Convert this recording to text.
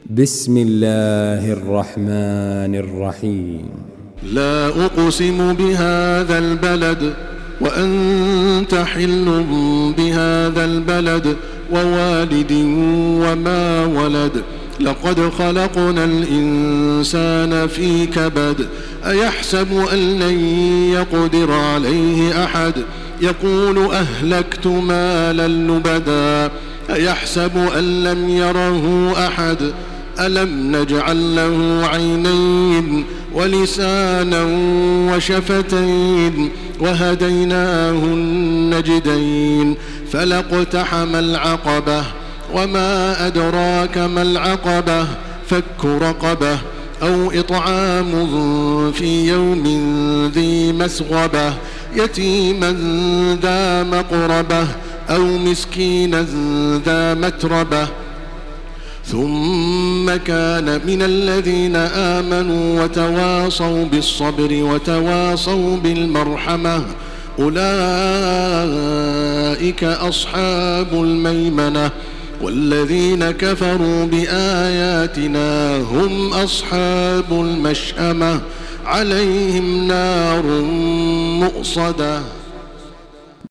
بسم الله الرحمن الرحيم. لا أقسم بهذا البلد وأنت حل بهذا البلد ووالد وما ولد لقد خلقنا الإنسان في كبد أيحسب أن لن يقدر عليه أحد يقول أهلكت مالا لبدا أيحسب أن لم يره أحد ألم نجعل له عينين ولسانا وشفتين وهديناه النجدين فلاقتحم العقبة وما أدراك ما العقبة فك رقبة أو إطعام في يوم ذي مسغبة يتيما ذا مقربة أو مسكينا ذا متربة ثم كان من الذين آمنوا وتواصوا بالصبر وتواصوا بالمرحمة أولئك أصحاب الميمنة والذين كفروا بآياتنا هم أصحاب المشأمة عليهم نار مؤصدة.